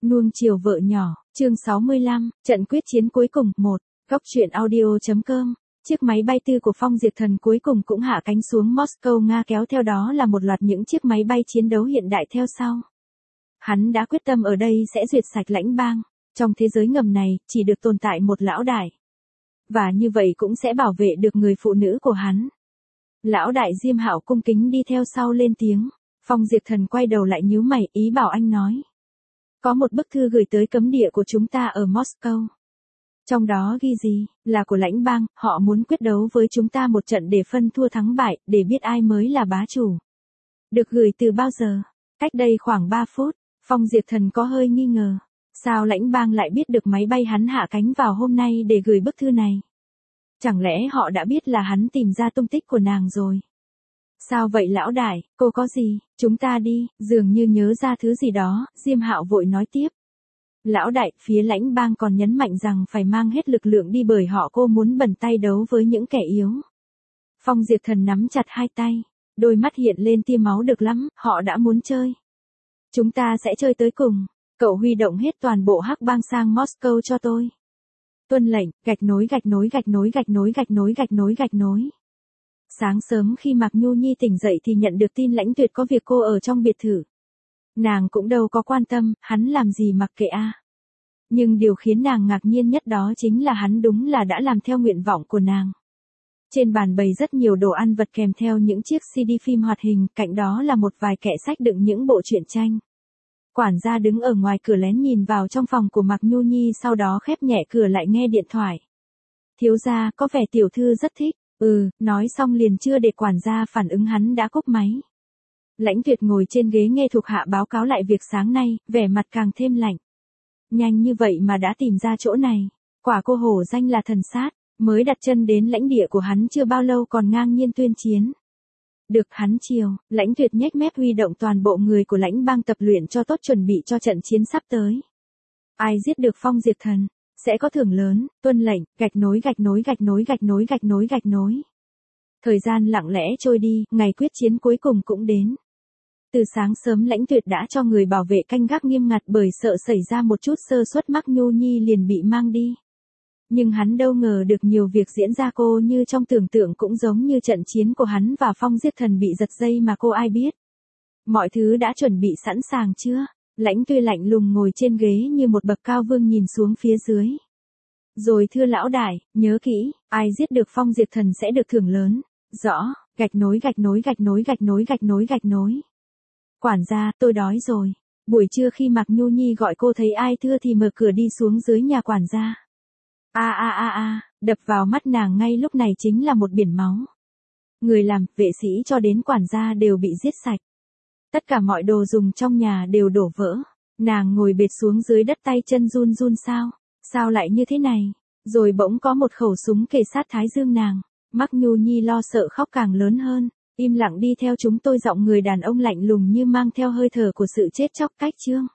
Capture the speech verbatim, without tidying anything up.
Nuông chiều vợ nhỏ, chương sáu mươi lăm, trận quyết chiến cuối cùng, một. Góc truyện audio.com. Chiếc máy bay tư của Phong Diệt Thần cuối cùng cũng hạ cánh xuống Moscow Nga, kéo theo đó là một loạt những chiếc máy bay chiến đấu hiện đại theo sau. Hắn đã quyết tâm ở đây sẽ duyệt sạch lãnh bang. Trong thế giới ngầm này, chỉ được tồn tại một lão đại. Và như vậy cũng sẽ bảo vệ được người phụ nữ của hắn. Lão đại Diêm Hạo cung kính đi theo sau lên tiếng. Phong Diệt Thần quay đầu lại nhíu mày, ý bảo anh nói. Có một bức thư gửi tới cấm địa của chúng ta ở Moscow. Trong đó ghi gì, là của lãnh bang, họ muốn quyết đấu với chúng ta một trận để phân thua thắng bại, để biết ai mới là bá chủ. Được gửi từ bao giờ? Cách đây khoảng ba phút, Phong Diệt Thần có hơi nghi ngờ. Sao lãnh bang lại biết được máy bay hắn hạ cánh vào hôm nay để gửi bức thư này? Chẳng lẽ họ đã biết là hắn tìm ra tung tích của nàng rồi? Sao vậy lão đại, cô có gì, chúng ta đi, dường như nhớ ra thứ gì đó, Diêm Hạo vội nói tiếp. Lão đại, phía lãnh bang còn nhấn mạnh rằng phải mang hết lực lượng đi bởi họ cô muốn bẩn tay đấu với những kẻ yếu. Phong Diệt Thần nắm chặt hai tay, đôi mắt hiện lên tia máu, được lắm, họ đã muốn chơi. Chúng ta sẽ chơi tới cùng, cậu huy động hết toàn bộ hắc bang sang Moscow cho tôi. Tuân lệnh, gạch nối gạch nối gạch nối gạch nối gạch nối gạch nối gạch nối. Sáng sớm khi Mạc Nhu Nhi tỉnh dậy thì nhận được tin Lãnh Tuyệt có việc cô ở trong biệt thự. Nàng cũng đâu có quan tâm, hắn làm gì mặc kệ a. À. Nhưng điều khiến nàng ngạc nhiên nhất đó chính là hắn đúng là đã làm theo nguyện vọng của nàng. Trên bàn bày rất nhiều đồ ăn vặt kèm theo những chiếc xê đê phim hoạt hình, cạnh đó là một vài kệ sách đựng những bộ truyện tranh. Quản gia đứng ở ngoài cửa lén nhìn vào trong phòng của Mạc Nhu Nhi, sau đó khép nhẹ cửa lại nghe điện thoại. Thiếu gia, có vẻ tiểu thư rất thích. Ừ, nói xong liền chưa để quản gia phản ứng hắn đã cúp máy. Lãnh Tuyệt ngồi trên ghế nghe thuộc hạ báo cáo lại việc sáng nay, vẻ mặt càng thêm lạnh. Nhanh như vậy mà đã tìm ra chỗ này, quả cô hổ danh là thần sát, mới đặt chân đến lãnh địa của hắn chưa bao lâu còn ngang nhiên tuyên chiến. Được hắn chiều, Lãnh Tuyệt nhếch mép huy động toàn bộ người của lãnh bang tập luyện cho tốt chuẩn bị cho trận chiến sắp tới. Ai giết được Phong Diệt Thần sẽ có thưởng lớn, tuân lệnh, gạch nối gạch nối gạch nối gạch nối gạch nối gạch nối. Thời gian lặng lẽ trôi đi, ngày quyết chiến cuối cùng cũng đến. Từ sáng sớm Lãnh Tuyệt đã cho người bảo vệ canh gác nghiêm ngặt bởi sợ xảy ra một chút sơ suất Mạc Nhu Nhi liền bị mang đi. Nhưng hắn đâu ngờ được nhiều việc diễn ra cô như trong tưởng tượng, cũng giống như trận chiến của hắn và Phong Diệt Thần bị giật dây mà cô ai biết. Mọi thứ đã chuẩn bị sẵn sàng chưa? Lãnh Tuyệt lạnh lùng ngồi trên ghế như một bậc cao vương nhìn xuống phía dưới. Rồi thưa lão đại, nhớ kỹ, ai giết được Phong Diệt Thần sẽ được thưởng lớn. Rõ, gạch nối gạch nối gạch nối gạch nối gạch nối gạch nối. Quản gia, tôi đói rồi. Buổi trưa khi Mạc Nhu Nhi gọi cô thấy ai thưa thì mở cửa đi xuống dưới nhà quản gia. A a a a, đập vào mắt nàng ngay lúc này chính là một biển máu. Người làm, vệ sĩ cho đến quản gia đều bị giết sạch. Tất cả mọi đồ dùng trong nhà đều đổ vỡ. Nàng ngồi bệt xuống dưới đất, tay chân run run. Sao? Sao lại như thế này? Rồi bỗng có một khẩu súng kề sát thái dương nàng. Mạc Nhu Nhi lo sợ khóc càng lớn hơn. Im lặng đi theo chúng tôi, giọng người đàn ông lạnh lùng như mang theo hơi thở của sự chết chóc. Cách chương